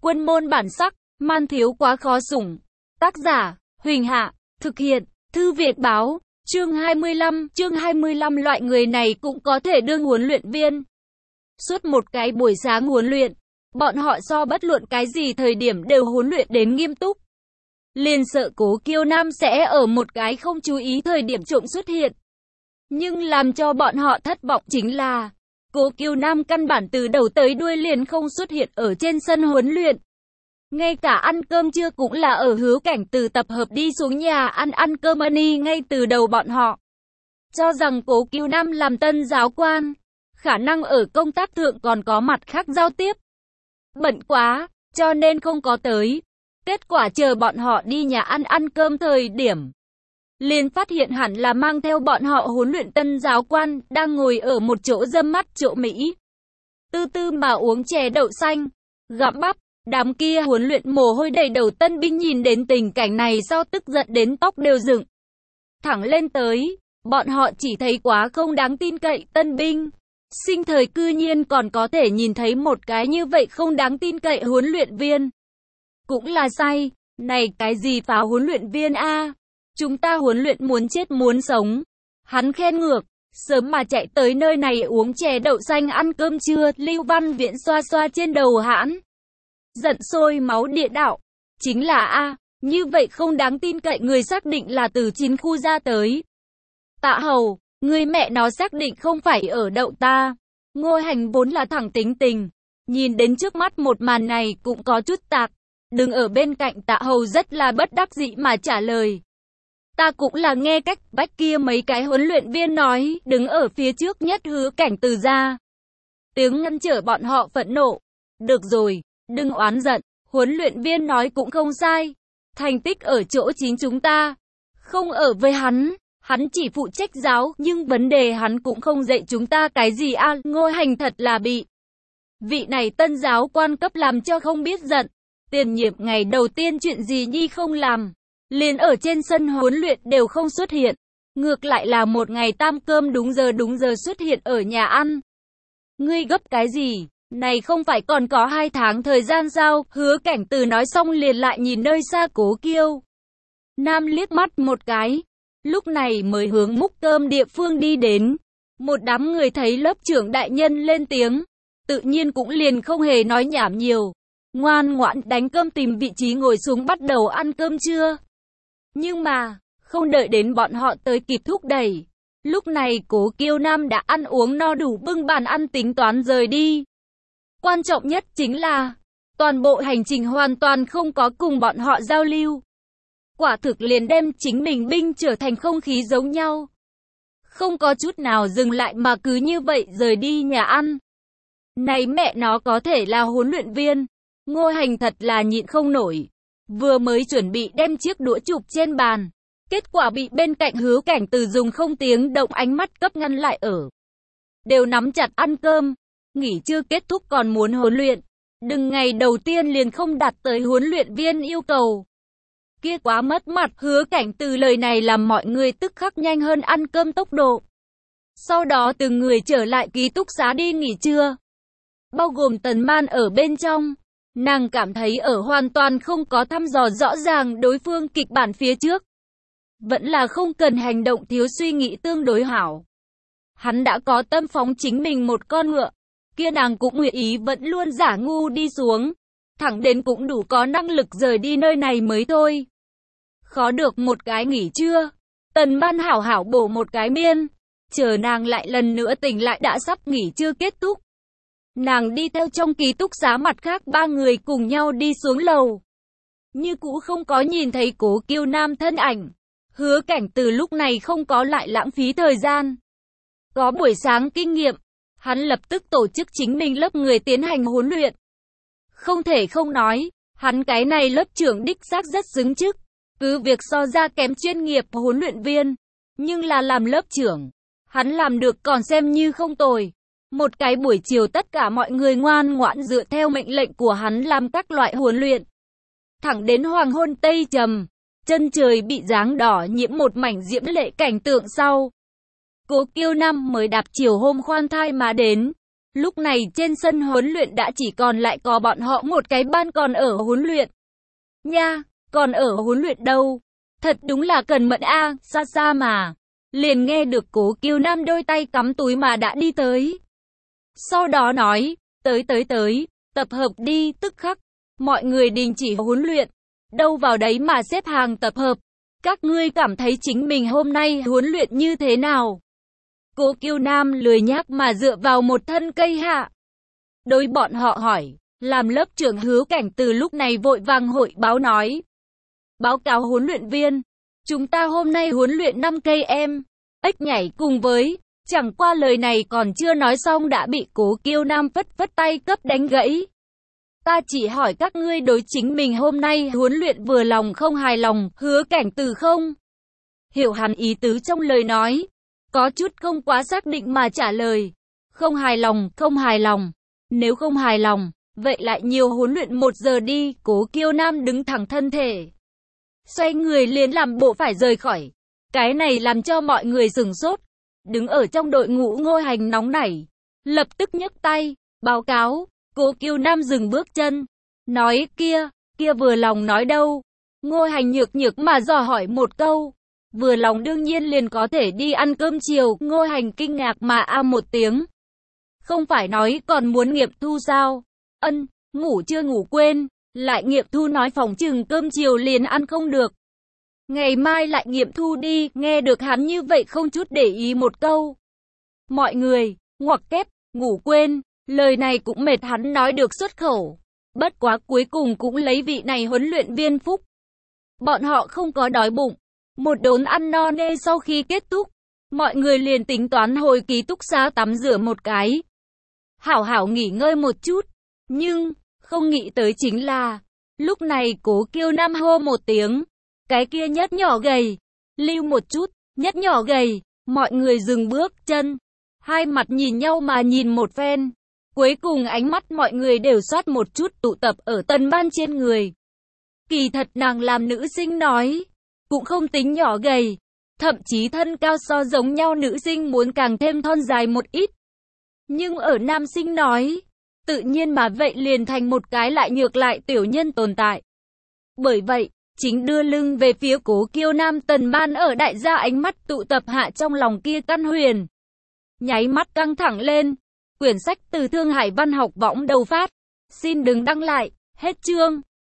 Quân môn bản sắc, man thiếu quá khó sủng. Tác giả, Huỳnh Hạ, thực hiện, Thư Việt Báo, chương 25, loại người này cũng có thể đương huấn luyện viên. Suốt một cái buổi sáng huấn luyện, bọn họ so bất luận cái gì thời điểm đều huấn luyện đến nghiêm túc. Liền sợ Cố Kiêu Nam sẽ ở một cái không chú ý thời điểm trộm xuất hiện. Nhưng làm cho bọn họ thất vọng chính là Cố Kiêu Nam căn bản từ đầu tới đuôi liền không xuất hiện ở trên sân huấn luyện. Ngay cả ăn cơm trưa cũng là ở Hứa Cảnh Từ tập hợp đi xuống nhà ăn cơm ani ngay từ đầu bọn họ. Cho rằng Cố Kiêu Nam làm tân giáo quan, khả năng ở công tác thượng còn có mặt khác giao tiếp. Bận quá, cho nên không có tới. Kết quả chờ bọn họ đi nhà ăn cơm thời điểm, liền phát hiện hẳn là mang theo bọn họ huấn luyện tân giáo quan, đang ngồi ở một chỗ râm mắt chỗ Mỹ. Tư tư mà uống chè đậu xanh, gặm bắp, đám kia huấn luyện mồ hôi đầy đầu tân binh nhìn đến tình cảnh này sau tức giận đến tóc đều dựng thẳng lên tới, bọn họ chỉ thấy quá không đáng tin cậy tân binh. Sinh thời cư nhiên còn có thể nhìn thấy một cái như vậy không đáng tin cậy huấn luyện viên. Cũng là say, này cái gì phá huấn luyện viên a? Chúng ta huấn luyện muốn chết muốn sống. Hắn khen ngược, sớm mà chạy tới nơi này uống chè đậu xanh ăn cơm trưa, Lưu Văn Viễn xoa xoa trên đầu hãn. Giận sôi máu địa đạo, chính là a, như vậy không đáng tin cậy người xác định là từ chiến khu ra tới. Tạ Hầu, người mẹ nó xác định không phải ở đậu ta. Ngô Hành vốn là thẳng tính tình, nhìn đến trước mắt một màn này cũng có chút tạc. Đứng ở bên cạnh Tạ Hầu rất là bất đắc dĩ mà trả lời. Ta cũng là nghe cách bách kia mấy cái huấn luyện viên nói, đứng ở phía trước nhất Hứa Cảnh Từ ra. Tiếng ngăn trở bọn họ phẫn nộ. Được rồi, đừng oán giận, huấn luyện viên nói cũng không sai. Thành tích ở chỗ chính chúng ta, không ở với hắn. Hắn chỉ phụ trách giáo, nhưng vấn đề hắn cũng không dạy chúng ta cái gì a. Ngô Hành thật là bị vị này tân giáo quan cấp làm cho không biết giận. Tiền nhiệm ngày đầu tiên chuyện gì nhi không làm, liền ở trên sân huấn luyện đều không xuất hiện. Ngược lại là một ngày tam cơm đúng giờ xuất hiện ở nhà ăn. Ngươi gấp cái gì? Này không phải còn có 2 tháng thời gian sao? Hứa Cảnh Từ nói xong liền lại nhìn nơi xa Cố Kiêu Nam liếc mắt một cái. Lúc này mới hướng múc cơm địa phương đi đến. Một đám người thấy lớp trưởng đại nhân lên tiếng, tự nhiên cũng liền không hề nói nhảm nhiều. Ngoan ngoãn đánh cơm tìm vị trí ngồi xuống bắt đầu ăn cơm trưa. Nhưng mà, không đợi đến bọn họ tới kịp thúc đẩy. Lúc này Cố Kiêu Nam đã ăn uống no đủ bưng bàn ăn tính toán rời đi. Quan trọng nhất chính là, toàn bộ hành trình hoàn toàn không có cùng bọn họ giao lưu. Quả thực liền đem chính mình binh trở thành không khí giống nhau. Không có chút nào dừng lại mà cứ như vậy rời đi nhà ăn. Này mẹ nó có thể là huấn luyện viên. Ngô Hành thật là nhịn không nổi. Vừa mới chuẩn bị đem chiếc đũa chụp trên bàn. Kết quả bị bên cạnh Hứa Cảnh Từ dùng không tiếng động ánh mắt cấp ngăn lại ở. Đều nắm chặt ăn cơm. Nghỉ trưa kết thúc còn muốn huấn luyện. Đừng ngày đầu tiên liền không đạt tới huấn luyện viên yêu cầu. Kia quá mất mặt. Hứa Cảnh Từ lời này làm mọi người tức khắc nhanh hơn ăn cơm tốc độ. Sau đó từng người trở lại ký túc xá đi nghỉ trưa. Bao gồm Tần Man ở bên trong. Nàng cảm thấy ở hoàn toàn không có thăm dò rõ ràng đối phương kịch bản phía trước. Vẫn là không cần hành động thiếu suy nghĩ tương đối hảo. Hắn đã có tâm phóng chính mình một con ngựa. Kia nàng cũng nguyện ý vẫn luôn giả ngu đi xuống. Thẳng đến cũng đủ có năng lực rời đi nơi này mới thôi. Khó được một cái nghỉ trưa. Tần Man hảo hảo bổ một cái miên. Chờ nàng lại lần nữa tỉnh lại đã sắp nghỉ trưa kết thúc. Nàng đi theo trong ký túc xá mặt khác 3 người cùng nhau đi xuống lầu. Như cũ không có nhìn thấy Cố Kiêu Nam thân ảnh. Hứa Cảnh Từ lúc này không có lại lãng phí thời gian. Có buổi sáng kinh nghiệm, hắn lập tức tổ chức chính mình lớp người tiến hành huấn luyện. Không thể không nói, hắn cái này lớp trưởng đích xác rất xứng chức. Cứ việc so ra kém chuyên nghiệp huấn luyện viên, nhưng là làm lớp trưởng, hắn làm được còn xem như không tồi. Một cái buổi chiều tất cả mọi người ngoan ngoãn dựa theo mệnh lệnh của hắn làm các loại huấn luyện. Thẳng đến hoàng hôn tây trầm, chân trời bị dáng đỏ nhiễm một mảnh diễm lệ cảnh tượng sau. Cố Kiêu Nam mới đạp chiều hôm khoan thai mà đến. Lúc này trên sân huấn luyện đã chỉ còn lại có bọn họ một cái ban còn ở huấn luyện. Nha, còn ở huấn luyện đâu? Thật đúng là cần mẫn a, xa xa mà. Liền nghe được Cố Kiều Nam đôi tay cắm túi mà đã đi tới. Sau đó nói, tới, tập hợp đi, tức khắc. Mọi người đình chỉ huấn luyện. Đâu vào đấy mà xếp hàng tập hợp. Các ngươi cảm thấy chính mình hôm nay huấn luyện như thế nào? Cố Kiều Nam lười nhác mà dựa vào một thân cây hạ. Đối bọn họ hỏi, làm lớp trưởng Hứa Cảnh từ lúc này vội vàng hội báo nói. Báo cáo huấn luyện viên, chúng ta hôm nay huấn luyện 5 cây em. Ếch nhảy cùng với, chẳng qua lời này còn chưa nói xong đã bị Cố Kiều Nam phất tay cấp đánh gãy. Ta chỉ hỏi các ngươi đối chính mình hôm nay huấn luyện vừa lòng không hài lòng, Hứa Cảnh từ không? Hiểu hẳn ý tứ trong lời nói. Có chút không quá xác định mà trả lời. Không hài lòng. Nếu không hài lòng, vậy lại nhiều huấn luyện 1 giờ đi. Cố Kiều Nam đứng thẳng thân thể. Xoay người liền làm bộ phải rời khỏi. Cái này làm cho mọi người sửng sốt. Đứng ở trong đội ngũ Ngô Hành nóng nảy. Lập tức nhấc tay, báo cáo. Cố Kiều Nam dừng bước chân. Nói kia vừa lòng nói đâu. Ngô Hành nhược mà dò hỏi một câu. Vừa lòng đương nhiên liền có thể đi ăn cơm chiều. Ngô Hành kinh ngạc mà một tiếng. Không phải nói còn muốn nghiệm thu sao? Ân, ngủ chưa ngủ quên. Lại nghiệm thu nói phòng chừng cơm chiều liền ăn không được. Ngày mai lại nghiệm thu đi. Nghe được hắn như vậy không chút để ý một câu. Mọi người, ngoặc kép, ngủ quên. Lời này cũng mệt hắn nói được xuất khẩu. Bất quá cuối cùng cũng lấy vị này huấn luyện viên phúc. Bọn họ không có đói bụng. Một đốn ăn no nê sau khi kết thúc. Mọi người liền tính toán hồi ký túc xá tắm rửa một cái. Hảo nghỉ ngơi một chút. Nhưng, không nghĩ tới chính là, lúc này Cố Kiều Nam hô một tiếng. Cái kia nhất nhỏ gầy. Lưu một chút, nhất nhỏ gầy. Mọi người dừng bước chân. Hai mặt nhìn nhau mà nhìn một phen. Cuối cùng ánh mắt mọi người đều soát một chút tụ tập ở Tần Ban trên người. Kỳ thật nàng làm nữ sinh nói. Cũng không tính nhỏ gầy. Thậm chí thân cao so giống nhau nữ sinh muốn càng thêm thon dài một ít. Nhưng ở nam sinh nói. Tự nhiên mà vậy liền thành một cái lại nhược lại tiểu nhân tồn tại. Bởi vậy, chính đưa lưng về phía Cố Kiều Nam Tần Ban ở đại gia ánh mắt tụ tập hạ trong lòng kia căn huyền. Nháy mắt căng thẳng lên. Quyển sách từ Thương Hải Văn học võng đầu phát. Xin đừng đăng lại. Hết chương.